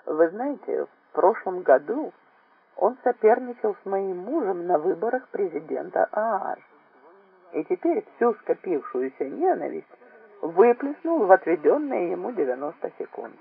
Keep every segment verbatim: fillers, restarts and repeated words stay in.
Вы знаете, в прошлом году он соперничал с моим мужем на выборах президента ААЖ. И теперь всю скопившуюся ненависть выплеснул в отведенные ему девяносто секунд.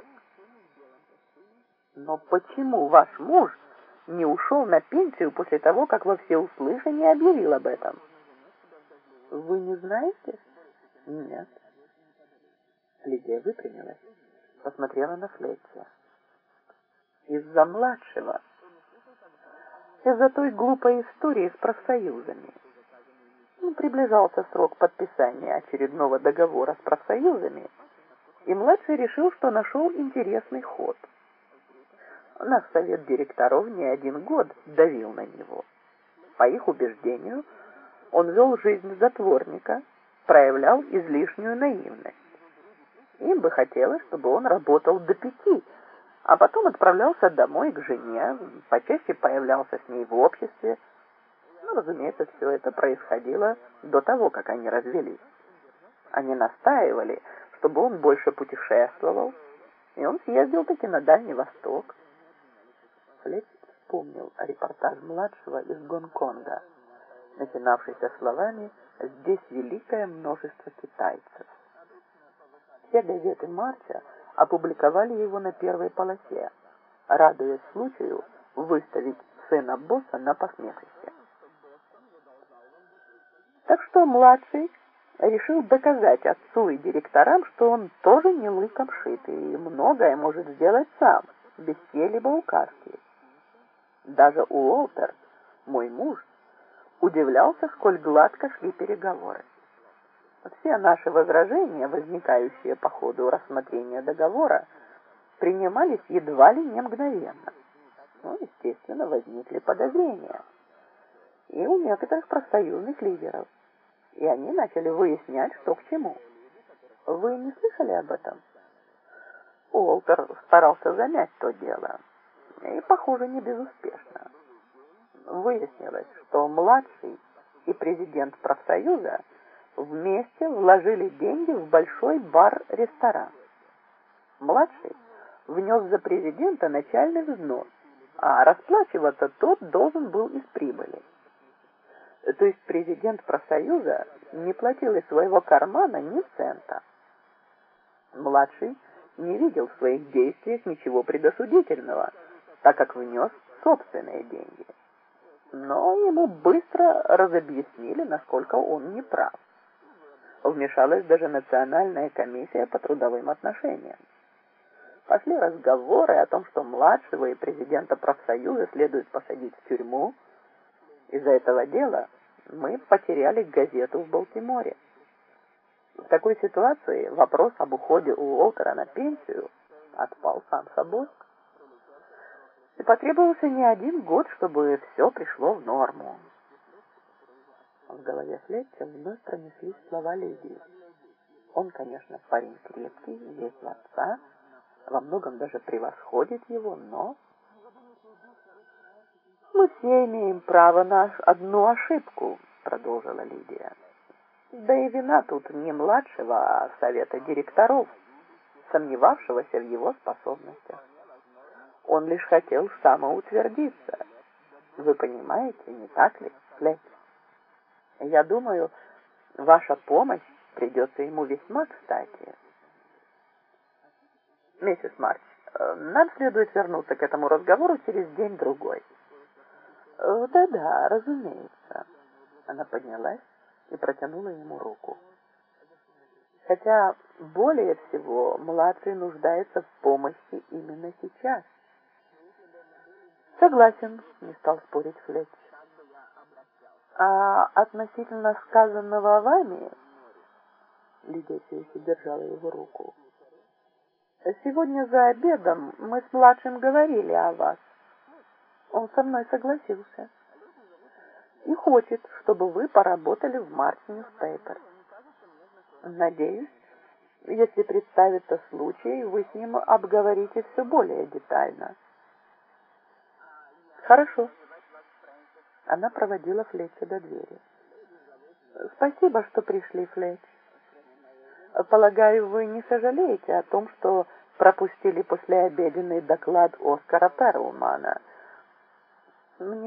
Но почему ваш муж не ушел на пенсию после того, как во всеуслышание объявил об этом? Вы не знаете? Нет. Лидия выпрямилась, посмотрела на Флетча. Из-за младшего. Из-за той глупой истории с профсоюзами. Ну, приближался срок подписания очередного договора с профсоюзами, и младший решил, что нашел интересный ход. Наш совет директоров не один год давил на него. По их убеждению, он вел жизнь затворника, проявлял излишнюю наивность. Им бы хотелось, чтобы он работал до пяти, а потом отправлялся домой к жене, почаще появлялся с ней в обществе. Ну, разумеется, все это происходило до того, как они развелись. Они настаивали, чтобы он больше путешествовал, и он съездил-таки на Дальний Восток. Флетч вспомнил репортаж младшего из Гонконга, начинавшийся словами «Здесь великое множество китайцев». Все газеты Марча опубликовали его на первой полосе, радуясь случаю выставить сына босса на посмешище. Так что младший решил доказать отцу и директорам, что он тоже не лыком шитый и многое может сделать сам, без чьей-либо указки. Даже Уолтер, мой муж, удивлялся, сколь гладко шли переговоры. Все наши возражения, возникающие по ходу рассмотрения договора, принимались едва ли не мгновенно. Ну, естественно, возникли подозрения. И у некоторых профсоюзных лидеров. И они начали выяснять, что к чему. Вы не слышали об этом? Уолтер старался замять то дело. И, похоже, не безуспешно. Выяснилось, что младший и президент профсоюза вместе вложили деньги в большой бар-ресторан. Младший внес за президента начальный взнос, а расплачиваться тот должен был из прибыли. То есть президент профсоюза не платил из своего кармана ни цента. Младший не видел в своих действиях ничего предосудительного, так как внес собственные деньги. Но ему быстро разобъяснили, насколько он не прав. Вмешалась даже Национальная комиссия по трудовым отношениям. Пошли разговоры о том, что младшего и президента профсоюза следует посадить в тюрьму. Из-за этого дела мы потеряли газету в Балтиморе. В такой ситуации вопрос об уходе Уолтера на пенсию отпал сам собой. И потребовался не один год, чтобы все пришло в норму. В голове Флетча вновь пронеслись слова Лидии. Он, конечно, парень крепкий, весь в отца, во многом даже превосходит его, но... «Мы все имеем право на одну ошибку», — продолжила Лидия. «Да и вина тут не младшего, а совета директоров, сомневавшегося в его способностях. Он лишь хотел самоутвердиться. Вы понимаете, не так ли, Флетч? Я думаю, ваша помощь придется ему весьма кстати». «Миссис Марч, нам следует вернуться к этому разговору через день-другой». «Да-да, разумеется». Она поднялась и протянула ему руку. Хотя более всего младший нуждается в помощи именно сейчас. «Согласен», — не стал спорить Флетч. «А относительно сказанного вами...» Лидия все еще держала его руку. «Сегодня за обедом мы с младшим говорили о вас. Он со мной согласился. И хочет, чтобы вы поработали в March Newspaper. Надеюсь, если представится случай, вы с ним обговорите все более детально». «Хорошо». Она проводила Флетча до двери. «Спасибо, что пришли, Флетч. Полагаю, вы не сожалеете о том, что пропустили послеобеденный доклад Оскара Перлмана. Мне